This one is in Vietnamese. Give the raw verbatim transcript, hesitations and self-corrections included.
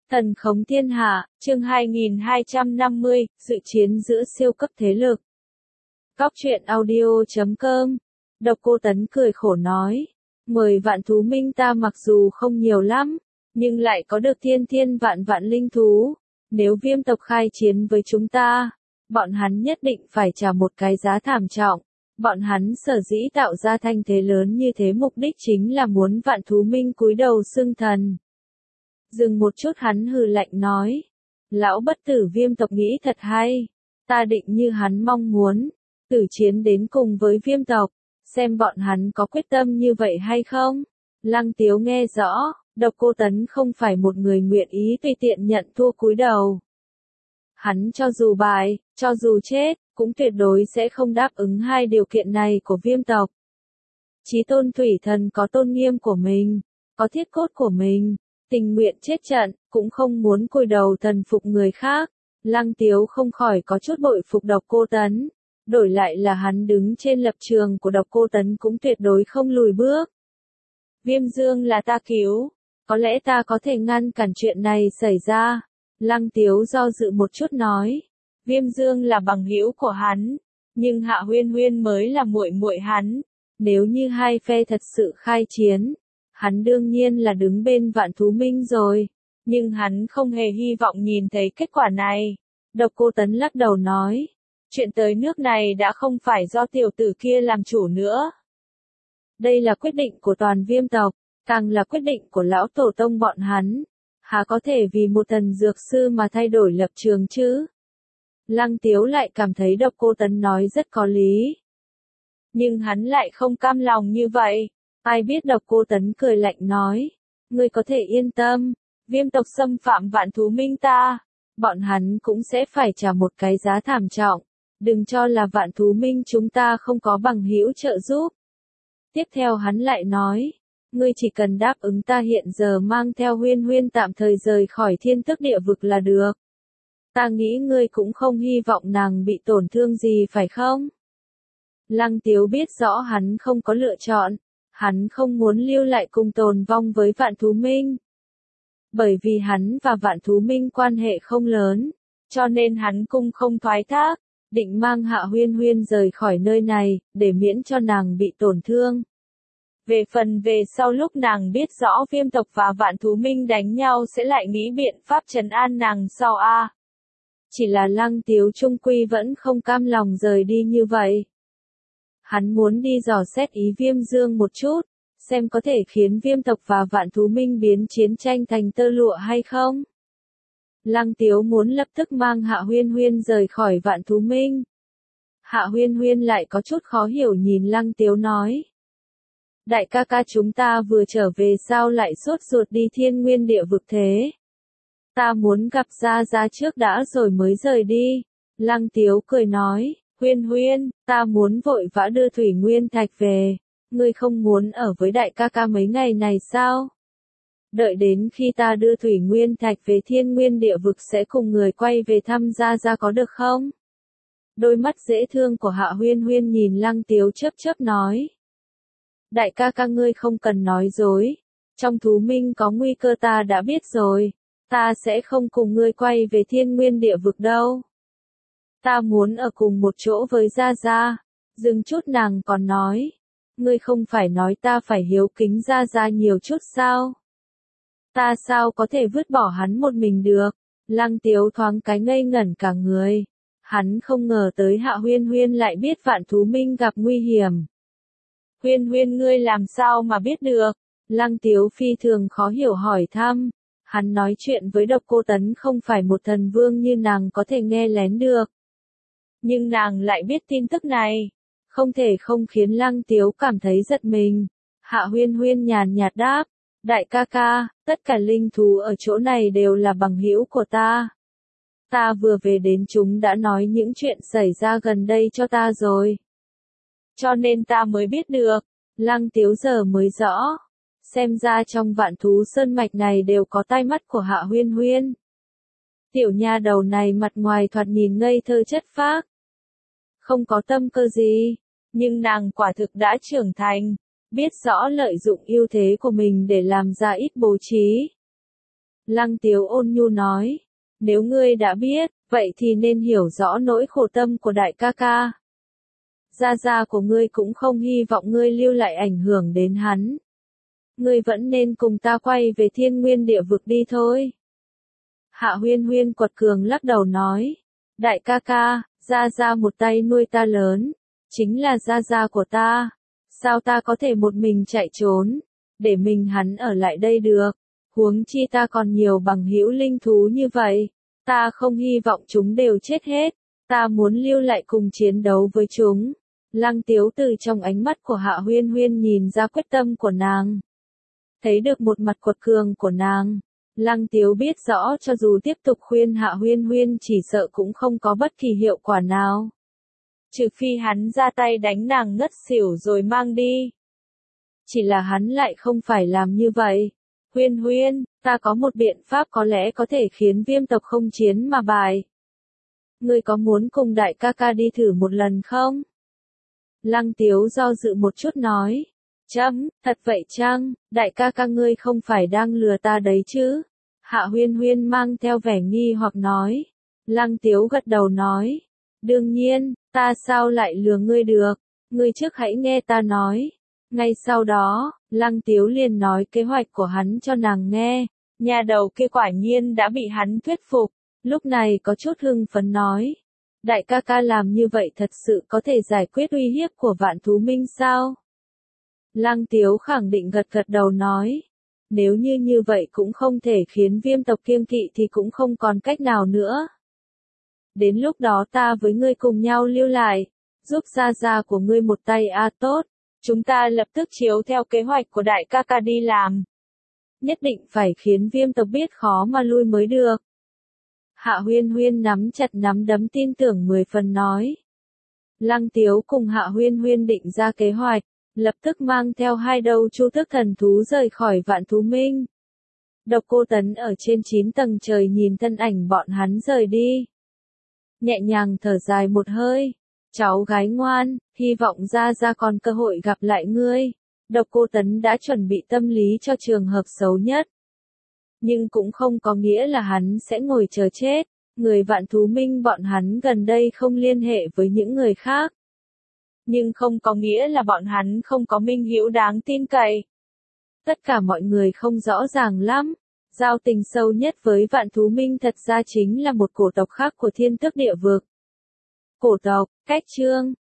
Thần khống thiên hạ, chương hai nghìn hai trăm năm mươi, dự chiến giữa siêu cấp thế lực. Góc truyện audio chấm com. Độc Cô Tấn cười khổ nói, mười vạn thú minh ta mặc dù không nhiều lắm, nhưng lại có được thiên thiên vạn vạn linh thú. Nếu Viêm tộc khai chiến với chúng ta, bọn hắn nhất định phải trả một cái giá thảm trọng. Bọn hắn sở dĩ tạo ra thanh thế lớn như thế mục đích chính là muốn vạn thú minh cúi đầu xưng thần. Dừng một chút hắn hừ lạnh nói, lão bất tử Viêm tộc nghĩ thật hay, ta định như hắn mong muốn, tử chiến đến cùng với Viêm tộc, xem bọn hắn có quyết tâm như vậy hay không. Lăng Tiếu nghe rõ, Độc Cô Tấn không phải một người nguyện ý tùy tiện nhận thua cúi đầu. Hắn cho dù bại, cho dù chết, cũng tuyệt đối sẽ không đáp ứng hai điều kiện này của Viêm tộc. Chí tôn thủy thần có tôn nghiêm của mình, có thiết cốt của mình, tình nguyện chết trận, cũng không muốn cúi đầu thần phục người khác. Lăng Tiếu không khỏi có chút bội phục Độc Cô Tấn, đổi lại là hắn đứng trên lập trường của Độc Cô Tấn cũng tuyệt đối không lùi bước. Viêm Dương là ta cứu, có lẽ ta có thể ngăn cản chuyện này xảy ra. Lăng Tiếu do dự một chút nói, Viêm Dương là bằng hữu của hắn, nhưng Hạ Huyên Huyên mới là muội muội hắn. Nếu như hai phe thật sự khai chiến, hắn đương nhiên là đứng bên vạn thú minh rồi, nhưng hắn không hề hy vọng nhìn thấy kết quả này. Độc Cô Tấn lắc đầu nói, chuyện tới nước này đã không phải do tiểu tử kia làm chủ nữa. Đây là quyết định của toàn Viêm tộc, càng là quyết định của lão tổ tông bọn hắn. Há có thể vì một thần dược sư mà thay đổi lập trường chứ? Lăng Tiếu lại cảm thấy Độc Cô Tấn nói rất có lý. Nhưng hắn lại không cam lòng như vậy. Ai biết Độc Cô Tấn cười lạnh nói, ngươi có thể yên tâm, Viêm tộc xâm phạm vạn thú minh ta, bọn hắn cũng sẽ phải trả một cái giá thảm trọng. Đừng cho là vạn thú minh chúng ta không có bằng hữu trợ giúp. Tiếp theo hắn lại nói, ngươi chỉ cần đáp ứng ta hiện giờ mang theo Huyên Huyên tạm thời rời khỏi thiên tức địa vực là được. Ta nghĩ ngươi cũng không hy vọng nàng bị tổn thương gì phải không? Lăng Tiếu biết rõ hắn không có lựa chọn, hắn không muốn lưu lại cùng tồn vong với vạn thú minh. Bởi vì hắn và vạn thú minh quan hệ không lớn, cho nên hắn cũng không thoái thác, định mang Hạ Huyên Huyên rời khỏi nơi này, để miễn cho nàng bị tổn thương. Về phần về sau lúc nàng biết rõ Viêm tộc và vạn thú minh đánh nhau sẽ lại nghĩ biện pháp trấn an nàng sau a. Chỉ là Lăng Tiếu trung quy vẫn không cam lòng rời đi như vậy. Hắn muốn đi dò xét ý Viêm Dương một chút, xem có thể khiến Viêm tộc và vạn thú minh biến chiến tranh thành tơ lụa hay không. Lăng Tiếu muốn lập tức mang Hạ Huyên Huyên rời khỏi vạn thú minh. Hạ Huyên Huyên lại có chút khó hiểu nhìn Lăng Tiếu nói, đại ca ca chúng ta vừa trở về sao lại sốt ruột đi thiên nguyên địa vực thế? Ta muốn gặp Gia Gia trước đã rồi mới rời đi. Lăng Tiếu cười nói, Huyên Huyên, ta muốn vội vã đưa Thủy Nguyên Thạch về, ngươi không muốn ở với đại ca ca mấy ngày này sao? Đợi đến khi ta đưa Thủy Nguyên Thạch về thiên nguyên địa vực sẽ cùng người quay về thăm Gia Gia có được không? Đôi mắt dễ thương của Hạ Huyên Huyên nhìn Lăng Tiếu chớp chớp nói, đại ca ca ngươi không cần nói dối, trong thú minh có nguy cơ ta đã biết rồi, ta sẽ không cùng ngươi quay về thiên nguyên địa vực đâu. Ta muốn ở cùng một chỗ với Gia Gia. Dừng chút nàng còn nói, ngươi không phải nói ta phải hiếu kính Gia Gia nhiều chút sao? Ta sao có thể vứt bỏ hắn một mình được? Lăng Tiếu thoáng cái ngây ngẩn cả người. Hắn không ngờ tới Hạ Huyên Huyên lại biết vạn thú minh gặp nguy hiểm. Huyên Huyên ngươi làm sao mà biết được? Lăng Tiếu phi thường khó hiểu hỏi thăm. Hắn nói chuyện với Độc Cô Tấn không phải một thần vương như nàng có thể nghe lén được. Nhưng nàng lại biết tin tức này. Không thể không khiến Lăng Tiếu cảm thấy giật mình. Hạ Huyên Huyên nhàn nhạt đáp, đại ca ca, tất cả linh thú ở chỗ này đều là bằng hữu của ta. Ta vừa về đến chúng đã nói những chuyện xảy ra gần đây cho ta rồi. Cho nên ta mới biết được. Lăng Tiếu giờ mới rõ. Xem ra trong vạn thú sơn mạch này đều có tai mắt của Hạ Huyên Huyên. Tiểu nha đầu này mặt ngoài thoạt nhìn ngây thơ chất phác, không có tâm cơ gì, nhưng nàng quả thực đã trưởng thành, biết rõ lợi dụng ưu thế của mình để làm ra ít bố trí. Lăng Tiếu ôn nhu nói. Nếu ngươi đã biết, vậy thì nên hiểu rõ nỗi khổ tâm của đại ca ca. Gia gia của ngươi cũng không hy vọng ngươi lưu lại ảnh hưởng đến hắn. Ngươi vẫn nên cùng ta quay về thiên nguyên địa vực đi thôi. Hạ Huyên Huyên quật cường lắc đầu nói. Đại ca ca, gia gia một tay nuôi ta lớn, chính là gia gia của ta. Sao ta có thể một mình chạy trốn, để mình hắn ở lại đây được? Huống chi ta còn nhiều bằng hữu linh thú như vậy. Ta không hy vọng chúng đều chết hết. Ta muốn lưu lại cùng chiến đấu với chúng. Lăng Tiếu từ trong ánh mắt của Hạ Huyên Huyên nhìn ra quyết tâm của nàng. Thấy được một mặt quật cường của nàng, Lăng Tiếu biết rõ cho dù tiếp tục khuyên Hạ Huyên Huyên chỉ sợ cũng không có bất kỳ hiệu quả nào. Trừ phi hắn ra tay đánh nàng ngất xỉu rồi mang đi. Chỉ là hắn lại không phải làm như vậy. Huyên Huyên, ta có một biện pháp có lẽ có thể khiến viêm tộc không chiến mà bại. Ngươi có muốn cùng đại ca ca đi thử một lần không? Lăng Tiếu do dự một chút nói. Chấm, thật vậy chăng, đại ca ca ngươi không phải đang lừa ta đấy chứ? Hạ Huyên Huyên mang theo vẻ nghi hoặc nói. Lăng Tiếu gật đầu nói. Đương nhiên, ta sao lại lừa ngươi được, ngươi trước hãy nghe ta nói. Ngay sau đó, Lăng Tiếu liền nói kế hoạch của hắn cho nàng nghe. Nhà đầu kia quả nhiên đã bị hắn thuyết phục, lúc này có chút hưng phấn nói. Đại ca ca làm như vậy thật sự có thể giải quyết uy hiếp của Vạn Thú Minh sao? Lăng Tiếu khẳng định gật gật đầu nói. Nếu như như vậy cũng không thể khiến viêm tộc kiêng kỵ thì cũng không còn cách nào nữa. Đến lúc đó ta với ngươi cùng nhau lưu lại, giúp gia gia của ngươi một tay a à, tốt. Chúng ta lập tức chiếu theo kế hoạch của đại ca ca đi làm. Nhất định phải khiến viêm tộc biết khó mà lui mới được. Hạ Huyên Huyên nắm chặt nắm đấm tin tưởng mười phần nói. Lăng Tiếu cùng Hạ Huyên Huyên định ra kế hoạch, lập tức mang theo hai đầu chu tước thần thú rời khỏi Vạn Thú Minh. Độc Cô Tấn ở trên chín tầng trời nhìn thân ảnh bọn hắn rời đi. Nhẹ nhàng thở dài một hơi. Cháu gái ngoan, hy vọng gia gia còn cơ hội gặp lại ngươi. Độc Cô Tấn đã chuẩn bị tâm lý cho trường hợp xấu nhất. Nhưng cũng không có nghĩa là hắn sẽ ngồi chờ chết. Người Vạn Thú Minh bọn hắn gần đây không liên hệ với những người khác. Nhưng không có nghĩa là bọn hắn không có minh hữu đáng tin cậy. Tất cả mọi người không rõ ràng lắm. Giao tình sâu nhất với Vạn Thú Minh thật ra chính là một cổ tộc khác của Thiên Tước Địa Vực. Cổ tộc, cách chương.